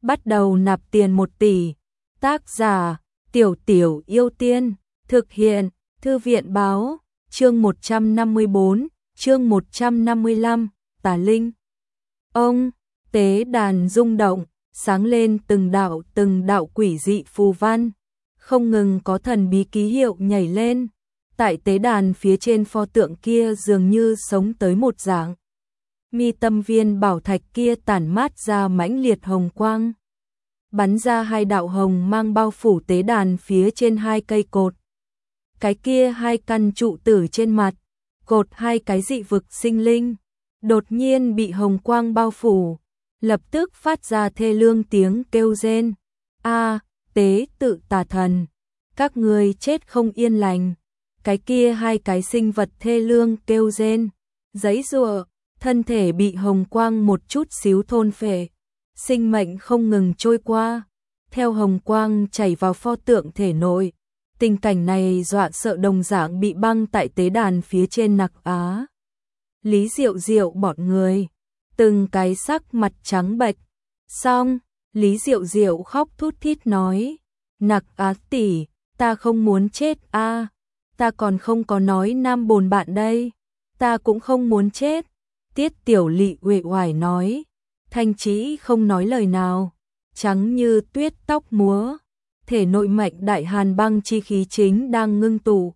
bắt đầu nạp tiền 1 tỷ. Tác giả, Tiểu Tiểu Yêu Tiên, thực hiện, Thư viện báo, chương 154, chương 155, Tà Linh. Ông, tế đàn rung động, sáng lên từng đạo quỷ dị phù văn, không ngừng có thần bí ký hiệu nhảy lên. Tại tế đàn phía trên pho tượng kia dường như sống tới một dạng. Mi tâm viên bảo thạch kia tản mát ra mãnh liệt hồng quang, bắn ra 2 đạo hồng mang bao phủ tế đàn phía trên 2 cây cột. Cái kia 2 căn trụ tử trên mặt, cột 2 cái dị vực sinh linh, đột nhiên bị hồng quang bao phủ, lập tức phát ra thê lương tiếng kêu rên. A, tế tự tà thần, các ngươi chết không yên lành. Cái kia 2 cái sinh vật thê lương kêu rên, giãy giụa, thân thể bị hồng quang một chút xíu thôn phệ, sinh mệnh không ngừng trôi qua, theo hồng quang chảy vào pho tượng thể nội. Tình cảnh này dọa sợ đồng dạng bị băng tại tế đàn phía trên Nặc Á. Lý Diệu Diệu bọn người, từng cái sắc mặt trắng bệch. Xong, Lý Diệu Diệu khóc thút thít nói, Nặc Á tỷ, ta không muốn chết a, ta còn không có nói nam bồn bạn đây, ta cũng không muốn chết. Tiết Tiểu Lị uể oải nói, Thanh Chỉ không nói lời nào, trắng như tuyết tóc múa, thể nội mạnh đại hàn băng chi khí chính đang ngưng tụ.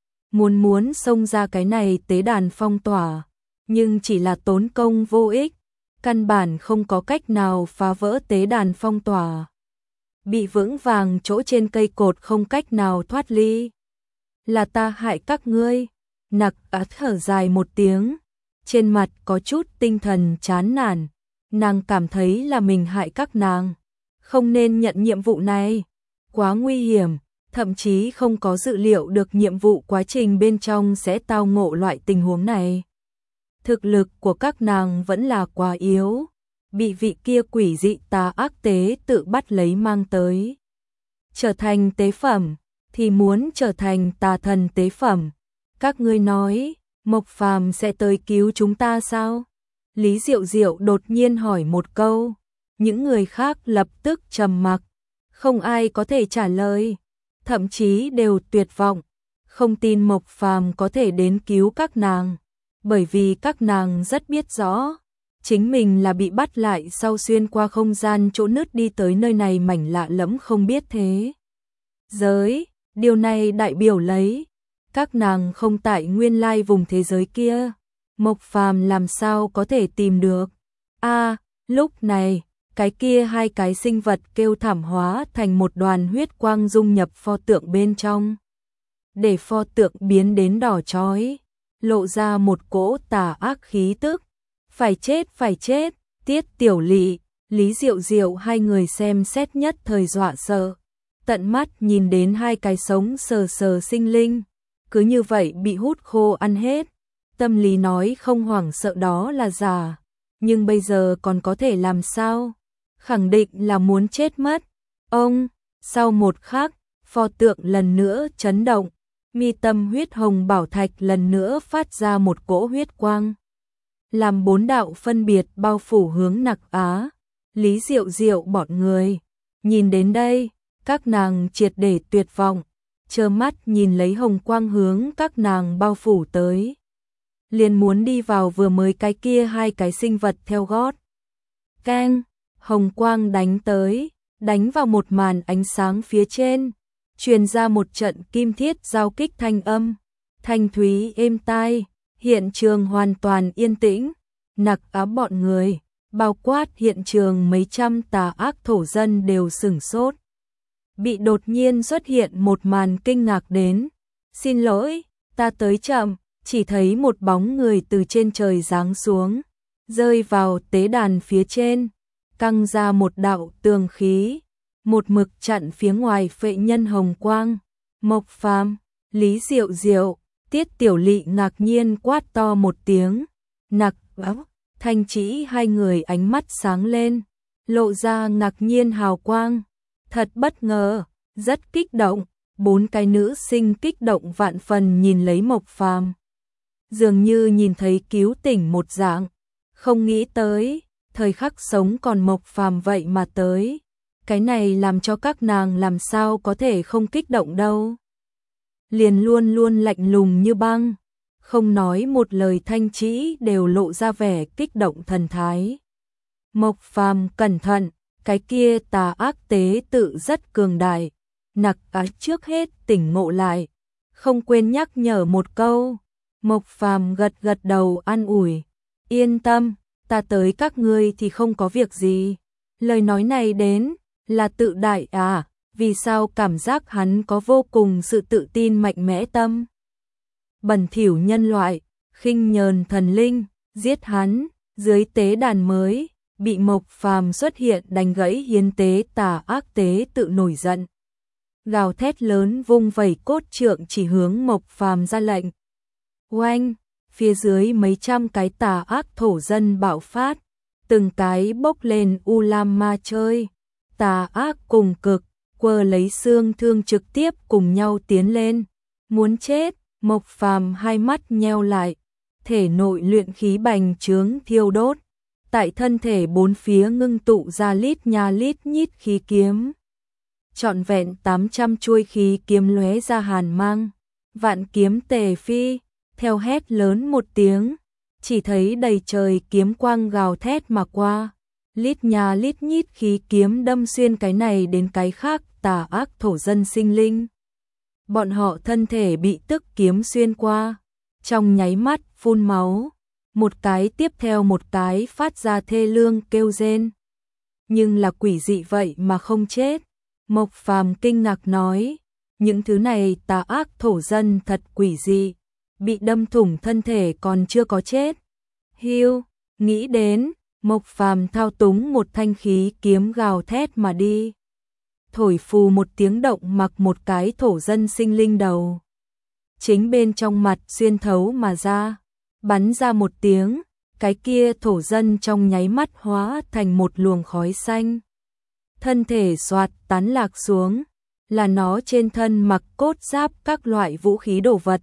Muốn xông ra cái này tế đàn phong tỏa, nhưng chỉ là tốn công vô ích, căn bản không có cách nào phá vỡ tế đàn phong tỏa. Bị vững vàng chỗ trên cây cột không cách nào thoát ly. Là ta hại các ngươi. Nặc Á thở dài một tiếng, trên mặt có chút tinh thần chán nản, nàng cảm thấy là mình hại các nàng, không nên nhận nhiệm vụ này, quá nguy hiểm, thậm chí không có dự liệu được nhiệm vụ quá trình bên trong sẽ tao ngộ loại tình huống này. Thực lực của các nàng vẫn là quá yếu, bị vị kia quỷ dị tà ác tế tự bắt lấy mang tới. Trở thành tế phẩm, thì muốn trở thành tà thần tế phẩm. Các ngươi nói, Mộc Phàm sẽ tới cứu chúng ta sao? Lý Diệu Diệu đột nhiên hỏi một câu, những người khác lập tức trầm mặc, không ai có thể trả lời, thậm chí đều tuyệt vọng, không tin Mộc Phàm có thể đến cứu các nàng, bởi vì các nàng rất biết rõ, chính mình là bị bắt lại sau xuyên qua không gian chỗ nứt đi tới nơi này mảnh lạ lẫm không biết thế giới, điều này đại biểu lấy các nàng không tại nguyên lai vùng thế giới kia, Mộc Phàm làm sao có thể tìm được. A, lúc này, cái kia 2 cái sinh vật kêu thảm hóa thành một đoàn huyết quang dung nhập pho tượng bên trong. Để pho tượng biến đến đỏ chói, lộ ra một cỗ tà ác khí tức. Phải chết, Tiết Tiểu Lị, Lý Diệu Diệu hai người xem xét nhất thời dọa sợ, tận mắt nhìn đến 2 cái sống sờ sờ sinh linh, cứ như vậy bị hút khô ăn hết. Tâm lý nói không hoảng sợ đó là giả, nhưng bây giờ còn có thể làm sao? Khẳng định là muốn chết mất. Ông, sau một khắc, pho tượng lần nữa chấn động, mi tâm huyết hồng bảo thạch lần nữa phát ra một cỗ huyết quang, làm 4 đạo phân biệt bao phủ hướng Nặc Á. Lý Diệu Diệu bọn người, nhìn đến đây, các nàng triệt để tuyệt vọng, trơ mắt nhìn lấy hồng quang hướng các nàng bao phủ tới. Liền muốn đi vào vừa mới cái kia 2 cái sinh vật theo gót. Keng, hồng quang đánh tới, đánh vào một màn ánh sáng phía trên, truyền ra một trận kim thiết giao kích thanh âm, thanh thúy êm tai, hiện trường hoàn toàn yên tĩnh. Nặc Á bọn người, bao quát hiện trường mấy trăm tà ác thổ dân đều sửng sốt. Bị đột nhiên xuất hiện một màn kinh ngạc đến. Xin lỗi, ta tới chậm, chỉ thấy một bóng người từ trên trời giáng xuống, rơi vào tế đàn phía trên, căng ra một đạo tường khí, một mực chặn phía ngoài phệ nhân hồng quang. Mộc Phàm, Lý Diệu Diệu, Tiết Tiểu Lị ngạc nhiên quát to một tiếng. Nặc Á, Thanh Chỉ hai người ánh mắt sáng lên, lộ ra ngạc nhiên hào quang. Thật bất ngờ, rất kích động, 4 cái nữ sinh kích động vạn phần nhìn lấy Mộc Phàm, dường như nhìn thấy cứu tỉnh một dạng, không nghĩ tới, thời khắc sống còn Mộc Phàm vậy mà tới. Cái này làm cho các nàng làm sao có thể không kích động đâu. Liền luôn luôn lạnh lùng như băng, không nói một lời Thanh Trĩ đều lộ ra vẻ kích động thần thái. Mộc Phàm cẩn thận, cái kia tà ác tế tự rất cường đại. Nặc Á trước hết tỉnh ngộ lại, không quên nhắc nhở một câu. Mộc Phàm gật gật đầu an ủi, yên tâm, ta tới các ngươi thì không có việc gì. Lời nói này đến là tự đại à, vì sao cảm giác hắn có vô cùng sự tự tin mạnh mẽ tâm. Bẩn thỉu nhân loại, khinh nhờn thần linh, giết hắn, dưới tế đàn mới, bị Mộc Phàm xuất hiện đánh gãy hiến tế tà ác tế tự nổi giận. Gào thét lớn vung vẩy cốt trượng chỉ hướng Mộc Phàm ra lệnh. Oanh, phía dưới mấy trăm cái tà ác thổ dân bạo phát, từng cái bốc lên u lam ma chơi, tà ác cùng cực, quơ lấy xương thương trực tiếp cùng nhau tiến lên, muốn chết. Mộc Phàm hai mắt nheo lại, thể nội luyện khí bành trướng thiêu đốt, tại thân thể bốn phía ngưng tụ ra lít nha lít nhít khí kiếm. Trọn vẹn 800 chuôi khí kiếm lóe ra hàn mang, vạn kiếm tề phi, theo hét lớn một tiếng, chỉ thấy đầy trời kiếm quang gào thét mà qua, lít nha lít nhít khí kiếm đâm xuyên cái này đến cái khác tà ác thổ dân sinh linh. Bọn họ thân thể bị tức kiếm xuyên qua, trong nháy mắt phun máu, một cái tiếp theo một cái phát ra thê lương kêu rên. Nhưng là quỷ dị vậy mà không chết. Mộc Phàm kinh ngạc nói, những thứ này tà ác thổ dân thật quỷ dị, bị đâm thủng thân thể còn chưa có chết. Hiu, nghĩ đến, Mộc Phàm thao túng một thanh khí kiếm gào thét mà đi. Thổi phù một tiếng động mặc một cái thổ dân sinh linh đầu. Chính bên trong mặt xuyên thấu mà ra, bắn ra một tiếng, cái kia thổ dân trong nháy mắt hóa thành một luồng khói xanh. Thân thể xoạt tán lạc xuống, là nó trên thân mặc cốt giáp các loại vũ khí đồ vật.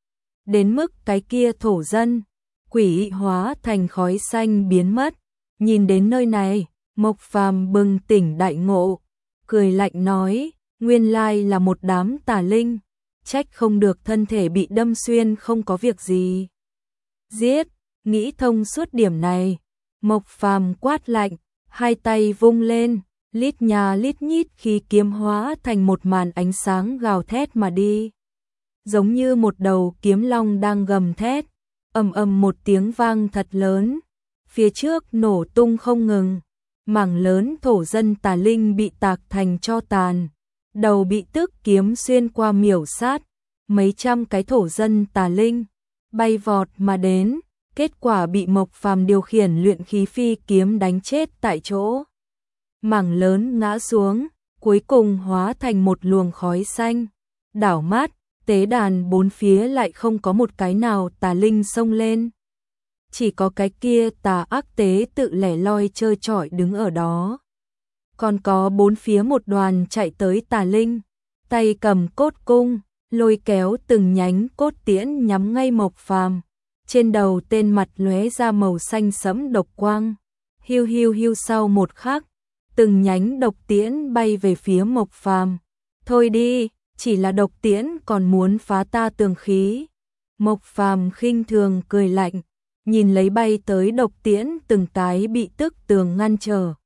Đến mức cái kia thổ dân, quỷ hóa thành khói xanh biến mất. Nhìn đến nơi này, Mộc Phàm bừng tỉnh đại ngộ, cười lạnh nói, nguyên lai là một đám tà linh, trách không được thân thể bị đâm xuyên không có việc gì. Giết, nghĩ thông suốt điểm này, Mộc Phàm quát lạnh, hai tay vung lên, lít nha lít nhít khí kiếm hóa thành một màn ánh sáng gào thét mà đi. Giống như một đầu kiếm long đang gầm thét, ầm ầm một tiếng vang thật lớn, phía trước nổ tung không ngừng, mảng lớn thổ dân tà linh bị tạc thành tro tàn, đầu bị tức kiếm xuyên qua miểu sát, mấy trăm cái thổ dân tà linh bay vọt mà đến, kết quả bị Mộc Phàm điều khiển luyện khí phi kiếm đánh chết tại chỗ. Mảng lớn ngã xuống, cuối cùng hóa thành một luồng khói xanh. Đảo mắt, tế đàn bốn phía lại không có một cái nào tà linh xông lên. Chỉ có cái kia tà ác tế tự lẻ loi chơi chọi đứng ở đó. Còn có bốn phía một đoàn chạy tới tà linh, tay cầm cốt cung, lôi kéo từng nhánh cốt tiễn nhắm ngay Mộc Phàm. Trên đầu tên mặt lóe ra màu xanh sẫm độc quang. Hiu hiu hiu sau một khắc, từng nhánh độc tiễn bay về phía Mộc Phàm. Thôi đi, chỉ là độc tiễn còn muốn phá ta tường khí. Mộc Phàm khinh thường cười lạnh, nhìn lấy bay tới độc tiễn từng cái bị tức tường ngăn trở.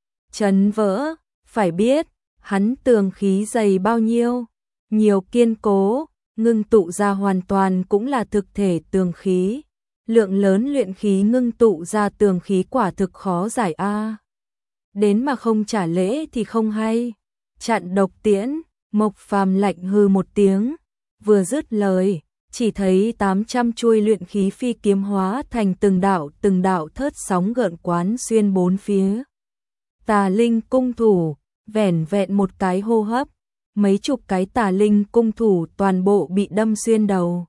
Chấn vỡ, phải biết, hắn tường khí dày bao nhiêu, nhiều kiên cố, ngưng tụ ra hoàn toàn cũng là thực thể tường khí. Lượng lớn luyện khí ngưng tụ ra tường khí quả thực khó giải a. Đến mà không trả lễ thì không hay. Chặn độc tiễn, Mộc Phàm lạnh hừ một tiếng, vừa dứt lời, chỉ thấy 800 chuôi luyện khí phi kiếm hóa thành từng đạo thớt sóng gợn quán xuyên bốn phía. Tà linh cung thủ, vẻn vẹn một cái hô hấp, mấy chục cái tà linh cung thủ toàn bộ bị đâm xuyên đầu.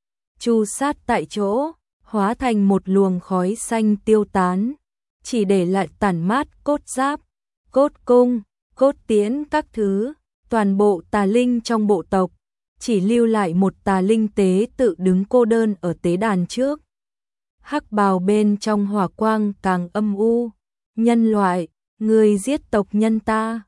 Chu sát tại chỗ, hóa thành một luồng khói xanh tiêu tán, chỉ để lại tàn mát cốt giáp, cốt cung, cốt tiễn các thứ, toàn bộ tà linh trong bộ tộc, chỉ lưu lại một tà linh tế tự đứng cô đơn ở tế đàn trước. Hắc bào bên trong hỏa quang càng âm u, Nhân loại, ngươi giết tộc nhân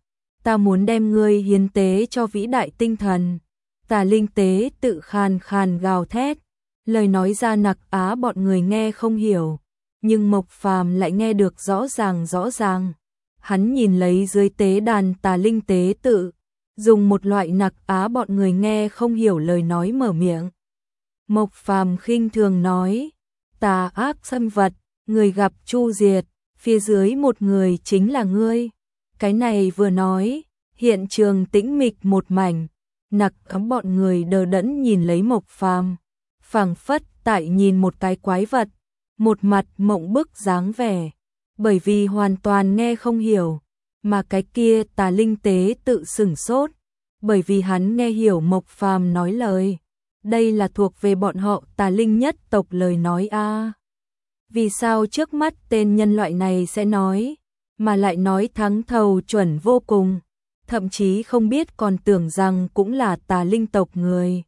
ta muốn đem ngươi hiến tế cho vĩ đại tinh thần. Tà linh tế tự khàn khàn gào thét, lời nói ra nặc á bọn người nghe không hiểu, nhưng Mộc Phàm lại nghe được rõ ràng. Hắn nhìn lấy dưới tế đàn tà linh tế tự, dùng một loại nặc á bọn người nghe không hiểu lời nói mở miệng. Mộc Phàm khinh thường nói, tà ác xâm vật, người gặp chu diệt, phía dưới một người chính là ngươi. Cái này vừa nói, hiện trường tĩnh mịch một mảnh, nặc cắm bọn người đờ đẫn nhìn lấy Mộc Phàm, phảng phất tại nhìn một cái quái vật, một mặt mộng bức dáng vẻ, bởi vì hoàn toàn nghe không hiểu, mà cái kia tà linh tế tự sửng sốt, bởi vì hắn nghe hiểu Mộc Phàm nói lời. Đây là thuộc về bọn họ tà linh nhất tộc lời nói a. Vì sao trước mắt tên nhân loại này sẽ nói, mà lại nói thắng thầu chuẩn vô cùng, thậm chí không biết còn tưởng rằng cũng là tà linh tộc người.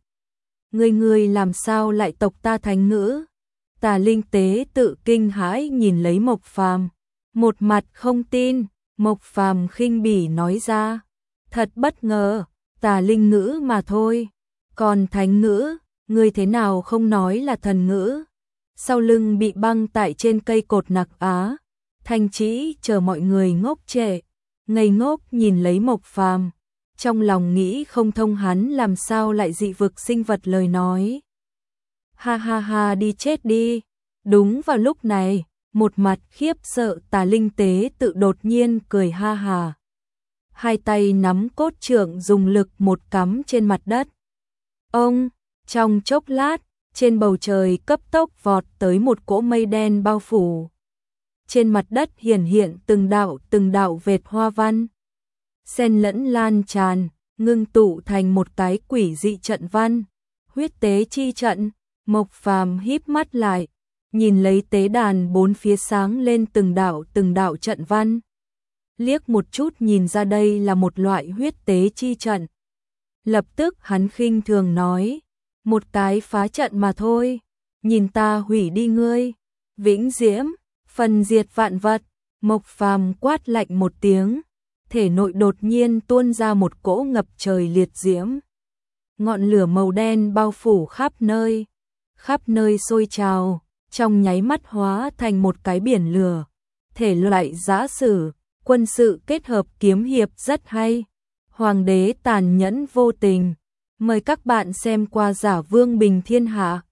Người làm sao lại tộc ta thánh ngữ? Tà linh tế tự kinh hãi nhìn lấy Mộc Phàm, một mặt không tin. Mộc Phàm khinh bỉ nói ra, thật bất ngờ, tà linh ngữ mà thôi, còn thánh ngữ, ngươi thế nào không nói là thần ngữ? Sau lưng bị băng tại trên cây cột nặc á, Thanh Chỉ chờ mọi người ngốc trệ, ngây ngốc nhìn lấy Mộc Phàm, trong lòng nghĩ không thông hắn làm sao lại dị vực sinh vật lời nói. Ha ha ha, đi chết đi. Đúng vào lúc này, một mặt khiếp sợ tà linh tế tự đột nhiên cười ha hà. Hai tay nắm cốt trượng dùng lực một cắm trên mặt đất. Ông, trong chốc lát, trên bầu trời cấp tốc vọt tới một cỗ mây đen bao phủ. Trên mặt đất hiện từng đạo vệt hoa văn, xen lẫn lan tràn, ngưng tụ thành một cái quỷ dị trận văn, huyết tế chi trận. Mộc Phàm híp mắt lại, nhìn lấy tế đàn bốn phía sáng lên từng đạo trận văn. Liếc một chút nhìn ra đây là một loại huyết tế chi trận. Lập tức hắn khinh thường nói, một cái phá trận mà thôi, nhìn ta hủy đi ngươi, vĩnh diễm, phần diệt vạn vật. Mộc Phàm quát lạnh một tiếng, thể nội đột nhiên tuôn ra một cỗ ngập trời liệt diễm. Ngọn lửa màu đen bao phủ khắp nơi sôi trào, trong nháy mắt hóa thành một cái biển lửa. Thể loại giã sử, quân sự kết hợp kiếm hiệp rất hay. Hoàng đế tàn nhẫn vô tình. Mời các bạn xem qua Giả Vương Bình Thiên Hạ.